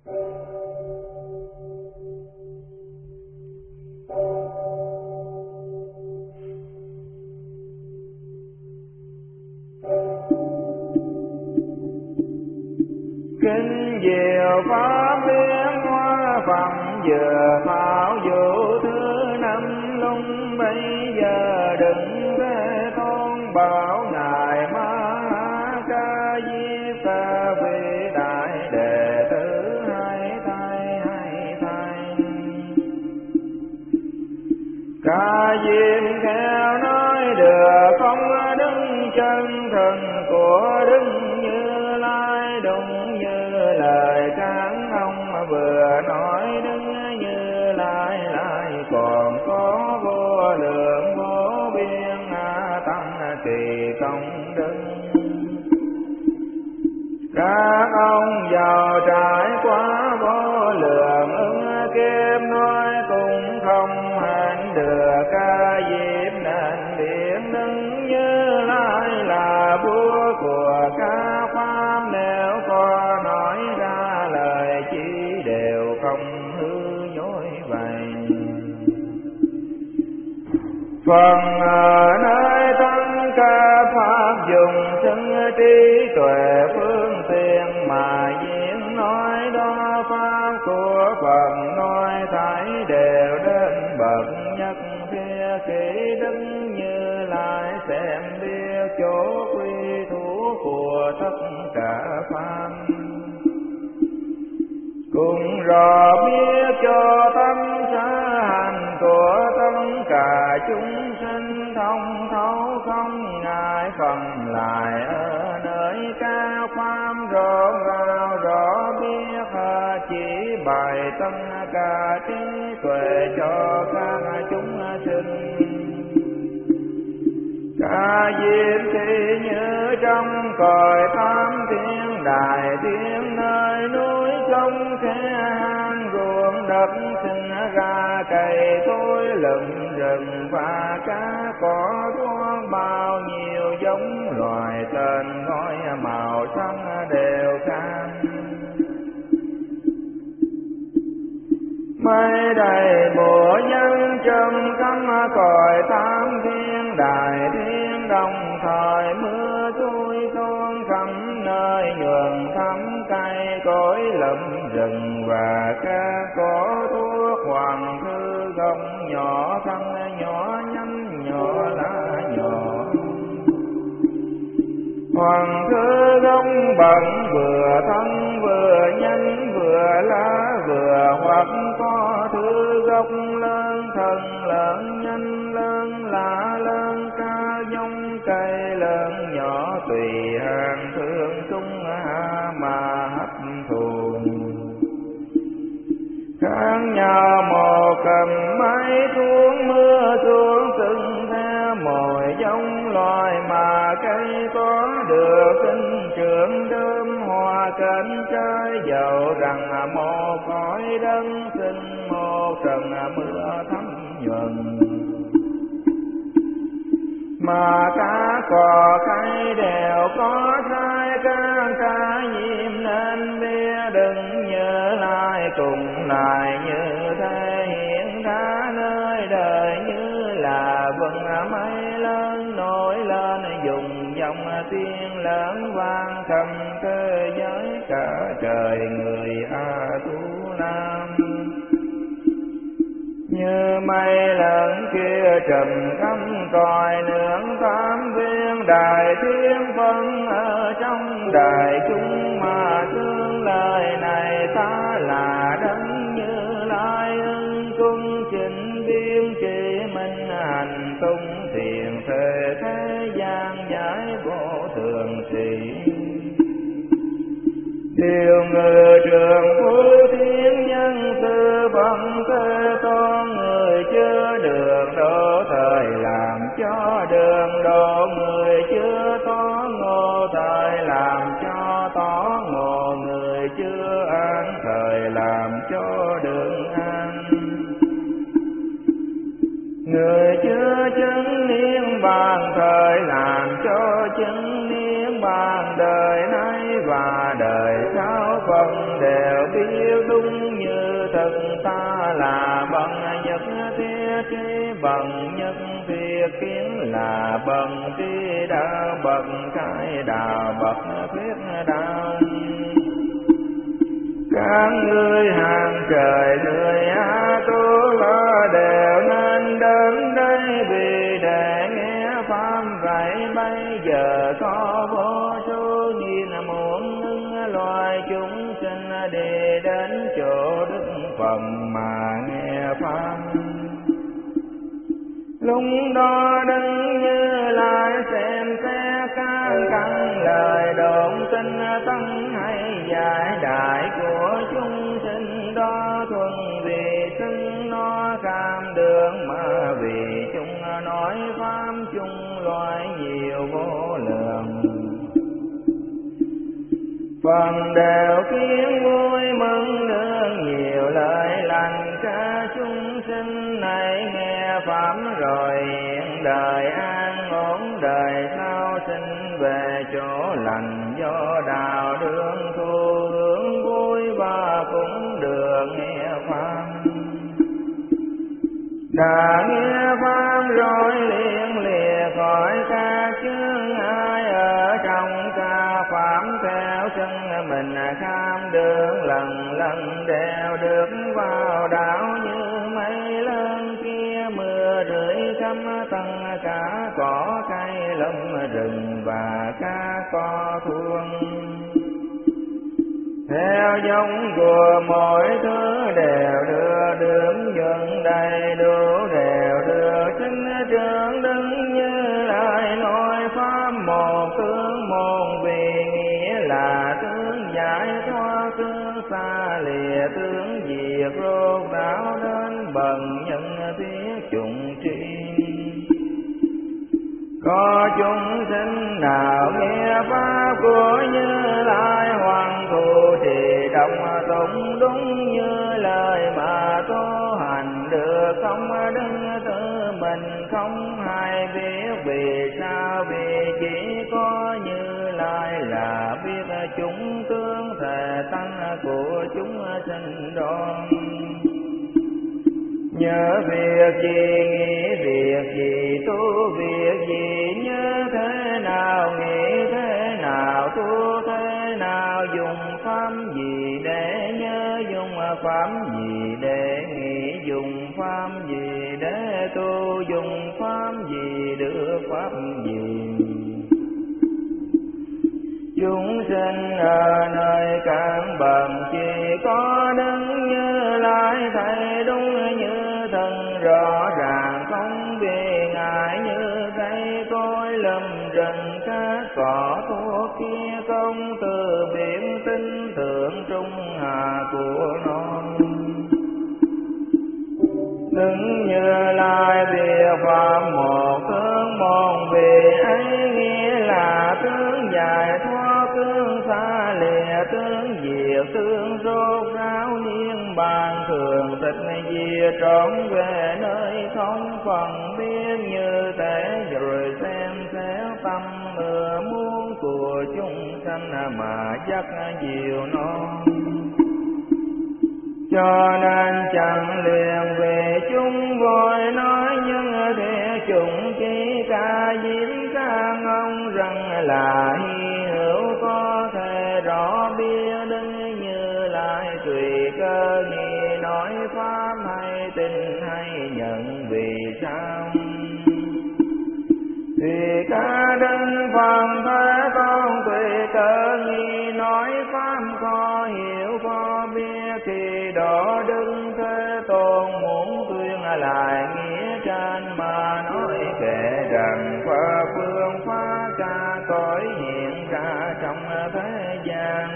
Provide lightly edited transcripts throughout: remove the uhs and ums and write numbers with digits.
Kinh diệu pháp biến hóa phẩm vừa pháo vũ thứ năm lung bây giờ đừng thế tôn bảo ngài Ma Ca Diếp Ca vị đại đệ tử hai thay. Ca Diếp theo nói được không đứng chân thần của Đức Như Lai đúng như lời các ông vừa nói. Đức Như Lai lại còn có vô lượng vô biên tâm trì công đức. Các ông giàu trải qua vô lượng ứng kiếp nói cũng không hành được Ca Diếp nên điện Đức Như Lai là vua của các pháp. Nếu có nói ra lời chỉ đều không hư dối vậy. Phần ở nơi tất cả pháp dùng xưng trí tuệ phương tiện mà diễn nói đó pháp của Phật nói thấy đều đến bậc nhất phía kỹ. Đức Như Lai xem biết chỗ quy thủ của tất cả pháp, cùng rõ biết cho tâm xã hành của tất cả chúng sinh thông thấu không ngại phần lại ở nơi cao pháp rõ ràng rõ biết chỉ bày tất cả trí tuệ cho các chúng sinh. Ca Diếp thì như trong cõi tam thiên đại thiên nơi núi trong khe hang ruộng đất sinh ra cây cối lừng rừng và cá cỏ thuốc bao nhiêu giống loài tên gọi màu sắc đều khác. Mây đầy mùa nhân trong cắm cõi tam thiên đại thiên đồng thời mưa trôi xuống khắp nơi nhuần thắm cây cối lẫm rừng và các cỏ thuốc hoàng thư gốc nhỏ thân nhỏ nhánh nhỏ lá nhỏ. Hoàng thư gốc bận vừa thân vừa nhánh vừa lá vừa hoặc có thư gốc lớn thân lớn nhánh lớn lá lớn ca giống cây lớn nhỏ tùy hàng thương trung hạ mà hấp thụ. Khác nhau một cầm máy xuống mưa xuống từng theo mỗi giống loài mà cây có được sinh trưởng đơm hoa cánh trái dầu rằng một cõi đất sinh một trận mưa thấm nhuần. Mà cá cò cây đều có thai ca diêm nên biết đừng Như Lai cùng lại như thế hiện ra nơi đời như là vầng mây lớn nổi lên dùng dòng tiếng lớn vang khắp thế giới cả trời người A Tu Nam. Như mây lớn kia trầm khắp cõi nước tám viên đại thiên phân ở trong đại chúng mà thương lời này ta là Đấng Như Lai ưng cung chỉnh biên trị minh hành tung thiền thế thế gian giải vô thường sĩ. Điều ngự trường phú thiên nhân tư vấn thế tôn người chưa được độ thời làm cho đường độ người chưa tỏ ngộ thời làm cho tỏ ngộ người chưa an thời làm cho đường an. Người chưa chứng niết bàn thời làm cho chứng niết bàn đời nay và đời sau phần đều đều biết đúng như thật, ta là bậc nhất thiết trí, bậc nhất thiết kiến là bậc trí đạo, bậc khai đạo, bậc thuyết đạo. Các ngươi hàng trời người A Tu La đều nên đến đây, vì để nghe pháp vậy. Bây giờ có vô số nghìn muôn ngưng loài chúng sinh đi đến chỗ Đức Phật mà nghe pháp. Lúc đó đứng Như Lai xem xét các căn lời đồn tin tăng hay giải đại của chúng sinh đó, thuần vì xưng nó cam đường, mà vì chúng nói pháp chung loài nhiều vô lượng. Phần đều khiến vui mừng nương nhiều lời lành, cả chúng sinh này nghe pháp rồi hiện đời an ổn, đời sau sinh về chỗ lành. Do đạo đương thu hướng vui và cũng được nghe pháp. Đã nghe pháp rồi liền lìa khỏi các chướng ai, ở trong ca pháp theo chân mình kham đường, lần lần đều được vào đạo. Như mây lớn kia mưa rưỡi khắp tất cả cỏ cây lâm rừng và cá có thuông. Theo giống của mỗi thứ đều đưa đứng dần đầy đủ, đều đưa sinh trưởng đứng Như Lai nói pháp một tướng môn, vì nghĩa là tướng giải thoát, tướng xa lìa, tướng diệt rốt ráo đến bần nhân thiết chủng tri. Có chúng sinh nào nghe pháp của Như Lai, hoàng thù thì đồng tụng đúng như lời mà tu hành được, không đứng tự mình không hay biết. Vì sao? Vì chỉ có Như Lai là biết chúng tướng thể tánh của chúng sinh đó. Nhớ việc gì nghĩ việc gì, tu việc gì, nhớ thế nào nghĩ thế nào, tu thế nào, dùng pháp gì để nhớ, dùng pháp gì để nghĩ, dùng pháp gì để tu, dùng pháp gì được pháp gì. Chúng sinh ở nơi các bậc chỉ có đứng Như Lai, thấy đúng như thân rõ ràng, không vì ngại như cây cối lâm rừng các cỏ thuốc kia, công từ biển tinh thượng trung hà của non. Đứng Như Lai việc pháp một tướng môn, vì ấy nghĩa là tướng giải thoát, tướng xa lìa, tướng diệt, tướng rốt ráo niên bàn, thường tịch diệt trọn về nơi không phần biết. Như thế rồi xem xét tâm ưa muốn của chúng sanh mà dắt diệu non. Cho nên chẳng liền về chúng vội nói, nhưng thế chúng chỉ ca diễm ca ngông, rằng là hy hữu có thể rõ biết đứng Như Lai tùy cơ nghi nói pháp, hay tin hay nhận. Vì sao? Vì ca đấng Phật Thế Tôn tùy cơ nghi nói pháp, có hiểu có biết, thì đó Đức Thế Tôn muốn tuyên lại nghĩa trên mà nói kể rằng pháp phương phá ca cõi hiện ra trong thế gian.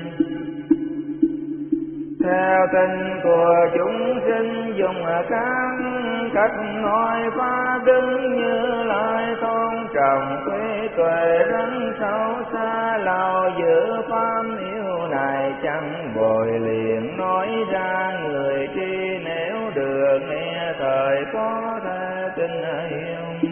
Theo tin của chúng sinh dùng các cách nói pháp, đứng Như Lai tôn trọng trí tuệ rất sâu xa, lâu giữ pháp yêu này chẳng vội liền nói ra. Người tri nếu được nghe thời có thể tin hiểu,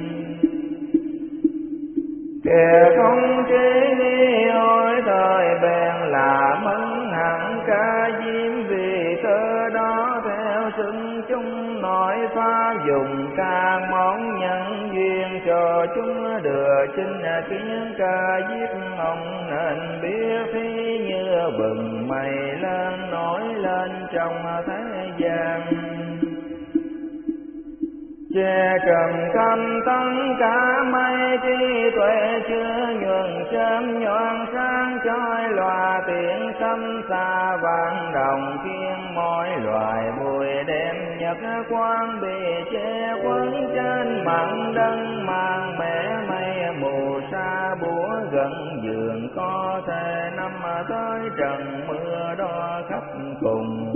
kẻ không trí nghi ôi thời bèn là mẫn hẳn ca diêm, vì cơ đó theo xưng chúng nội pháp, dùng ca món nhân duyên cho chúng được chinh kiến ca diếp. Ông nên biết thí như bừng mây lên nổi lên trong thế gian, che trần căm tất cả mây trí tuệ chưa nhuần chớm nhoáng sáng chói lòa tiếng sấm xa vang đồng thiên mỗi loài bụi đêm nhật quang bị che quấn trên mặt đất mang mẻ mây mù sa búa gần giường có thể năm tới trần mưa đo khắp cùng.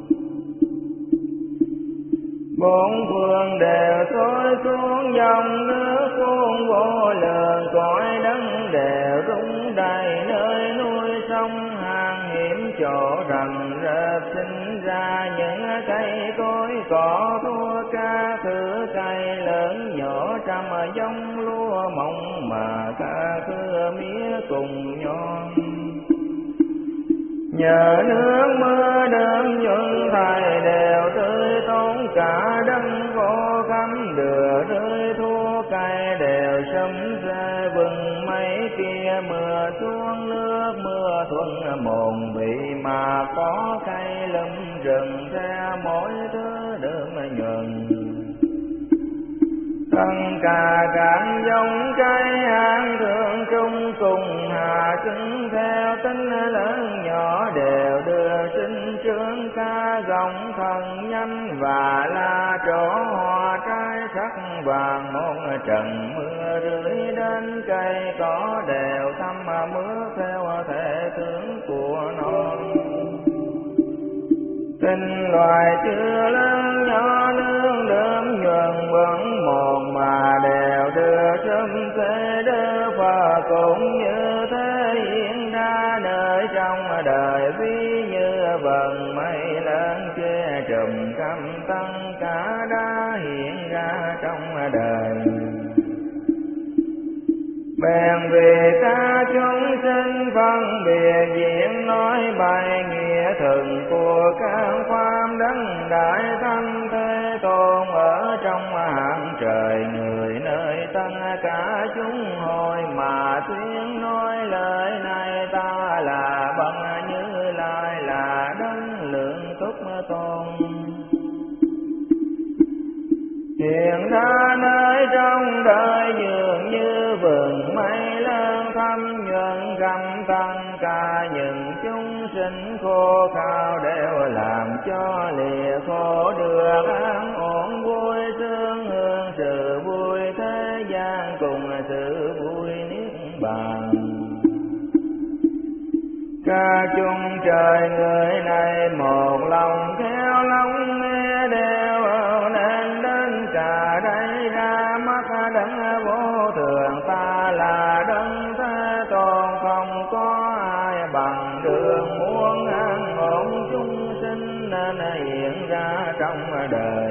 Bốn phương đều xối xuống dòng nước cuốn vô lượng, cõi đất đều rung đầy nơi núi sông hang hiểm chỗ rầm rập sinh ra những cây cối cỏ thua ca thứ cây lớn nhỏ trăm giống lúa mộng mà ca thưa mía cùng nhon. Nhờ nước mưa đơm nhuận thầy đều tươi tốt cả đất vô cắm đưa rơi thua cây đều sấm rê vừng mấy kia mưa xuống nước mưa thuận mồn bị mà có cây lâm rừng theo mỗi thứ đơm nhuận. Tất cả các giống cây hang thượng trung cùng hạ xứng theo tính lớn nhỏ đều đưa sinh trưởng ca rộng thần nhanh và la chỗ hoa trái sắc vàng một trận mưa rưới đến cây cỏ đều thăm mưa theo thể tướng của non. Tình loài chưa lớn nhỏ nương đơm nhuần vẫn một mà đều đưa sớm thế đưa và cũng như thế hiện ra nơi trong đời ví như vầng mây lớn che trùm căm tăng cả đã hiện ra trong đời. Bèn vì ta chúng sinh phân biệt diễn nói bài nghĩa thường của các pháp đấng đại thanh thế tôn ở trong hạng trời người nơi tất cả chúng hồi mà tuyên nói lời này ta là bằng Như Lai là đấng lượng túc tôn. Hiện ra nơi trong đời dường như vườn mây lớn thâm nhuận gầm tăng cả những chúng sinh khô khao đều làm cho lìa khổ được an ổn vui sướng hương sự vui thế gian cùng sự vui niết bàn. Ca chung trời người này một lòng theo lòng nghe đều nên đến cả đây ra mắt đấng vô thường ta là đấng thế tôn không có ai bằng đường muốn an ổn chúng sinh nên hiện ra trong đời.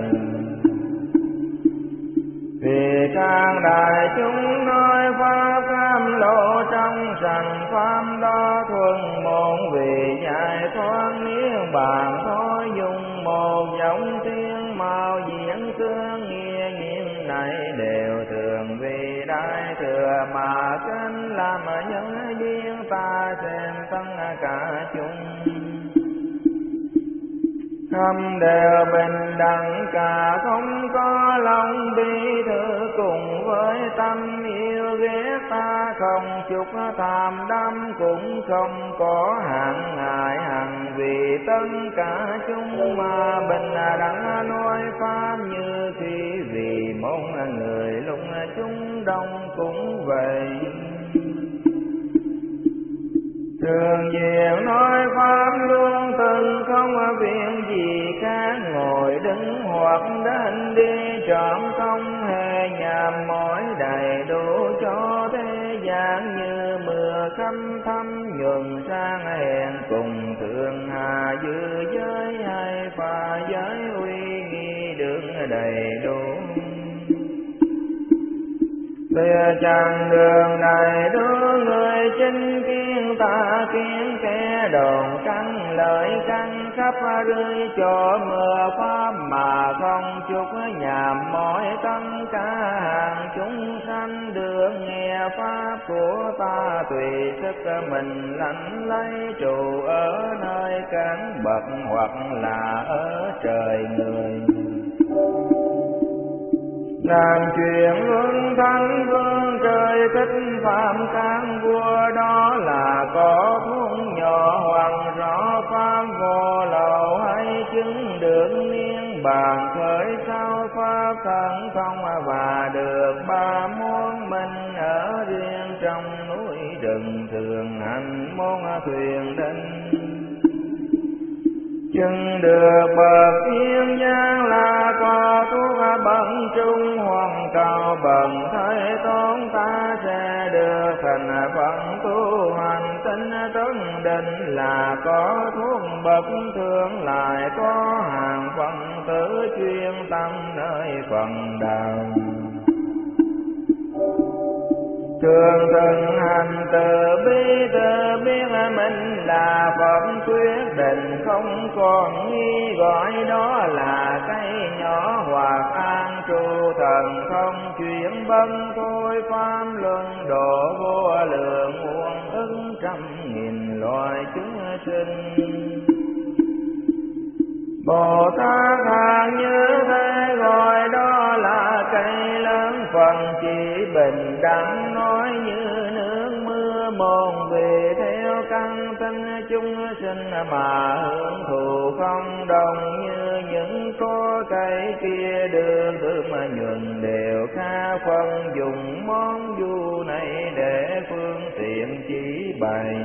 Vì các đại chúng nói pháp cam lộ trong sanh pháp đó thuần môn vì giải thoát niết bàn thôi dùng một giọng tiếng màu diễn tương nghĩa nhiên này đều thường vì đại thừa mà kinh làm nhân duyên ta xem tất cả chúng. Khâm đều bình đẳng cả không có lòng bi thư cùng với tâm yêu ghét ta không chút tham đắm cũng không có hạn ngại hằng vì tất cả chúng mà bình đẳng nói pháp như khi vì một người lúc chúng đông cũng vậy. Thường diện nói pháp luôn từng không việc gì khác ngồi đứng hoặc đến đi trọn không hề nhàm mỏi đầy đủ cho thế gian như mưa khâm thâm nhuần sang hèn cùng thường hà dư giới hay pha giới uy nghi đường đầy đủ. Lìa chặng đường này đưa người chinh kiến ta kiến kẻ đồn căng lợi căng khắp rơi cho mưa pháp mà không chút nhàm mỏi tất cả hàng chúng sanh được nghe pháp của ta tùy sức mình lãnh lấy trụ ở nơi cán bậc hoặc là ở trời người. Làm chuyện luân thánh vương trời thích phạm can vua đó là có thuốc nhỏ hoặc rõ pháp vô lậu hay chứng được niên bàn khởi sau pháp thần không và được ba môn minh ở riêng trong núi rừng thường hành môn thuyền đinh. Chừng được bậc thiên giang là có thuốc bận trung hoàng cầu bần thế tôn ta sẽ được thành phận tu hành tinh tấn định là có thuốc bậc thượng lại có hàng phận tử chuyên tâm nơi phần đạo. Thường từng hành từ biết mình là phẩm quyết định không còn nghi gọi đó là cây nhỏ hoặc an trụ thần không chuyển bân thôi pháp luân độ vô lượng muôn ứng trăm nghìn loài chúng sinh. Bồ Tát hàng như thế gọi đó là cây lớn phần chỉ bình đẳng nói như nước mưa mòn về theo căn tinh chúng sinh mà hưởng thụ không đồng như những có cây kia đường thơm nhuần đều khá phân dùng món du này để phương tiện chỉ bày.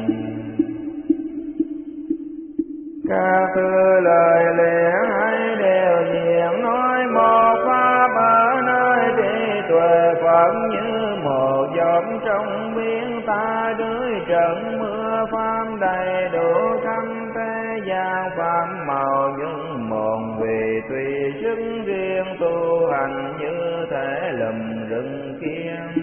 Các thứ lời lẽ hay đều diện nói một pháp ở nơi trí tuệ Phật như một giọt trong biển ta dưới trận mưa pháp đầy đủ khắp thế gian pháp màu những mồn vì tùy sức riêng tu hành như thể lùm rừng kia.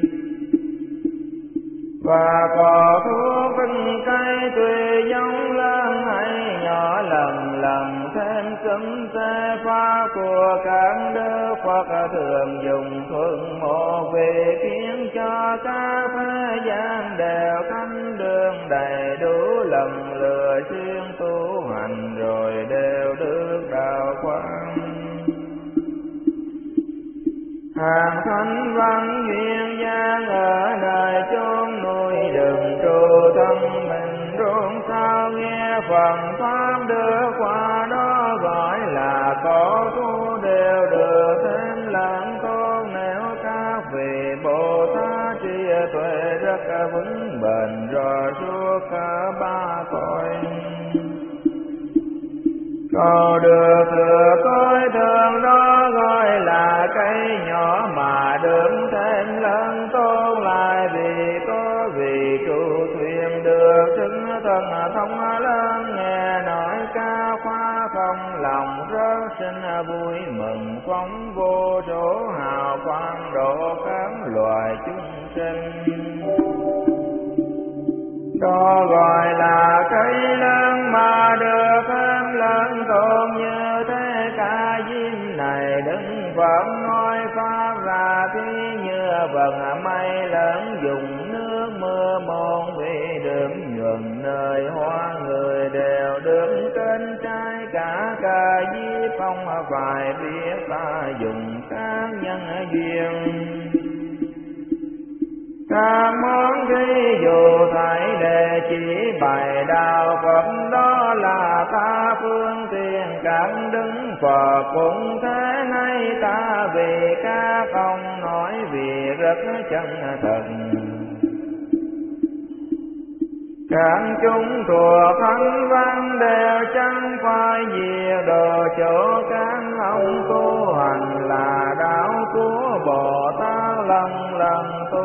Và có thuốc kinh cây tùy giống lớn hay nhỏ lần lần thêm cấm tê pháp của các đức Phật thường dùng thuận một vì khiến cho các thế gian đều thánh đường đầy đủ lần lừa xuyên tu hành rồi đều được đạo quang. Hàng thánh văn duyên dáng ở đời chốn núi rừng trụ thân mình rốn sao nghe phần pháp được qua đó gọi là có thu đều được thêm lần tốt nếu các vị Bồ Tát trí tuệ rất vững bền rồi suốt cả ba cõi. Cầu được thừa tôi thường đó gọi là cây nhỏ mà đứng thêm lớn tôn lại vì có vị trụ thuyền được xứng thân thông lớn nghe nói ca khoa không lòng rất sinh vui mừng phóng vô số hào quang độ các loài chúng sinh. Đó gọi là cây lớn mà được thêm lớn tôn như thế ca diêm này đứng vẫn nói pháp ra thi như vầng mây lớn dùng nước mưa môn vì đượm nhuần nơi hoa người đều được kênh trái cả ca diếp không phải biết ta dùng các nhân duyên. Các món thí dụ thảy để chỉ bày đạo Phật đó là ta phương tiện các đứng Phật cũng thế này ta vì ca không nói vì rất chân thật. Các chúng thuộc thánh văn đều chẳng phải diệt đồ chỗ các ông tu hành là đạo của Bồ Tát lần lần tu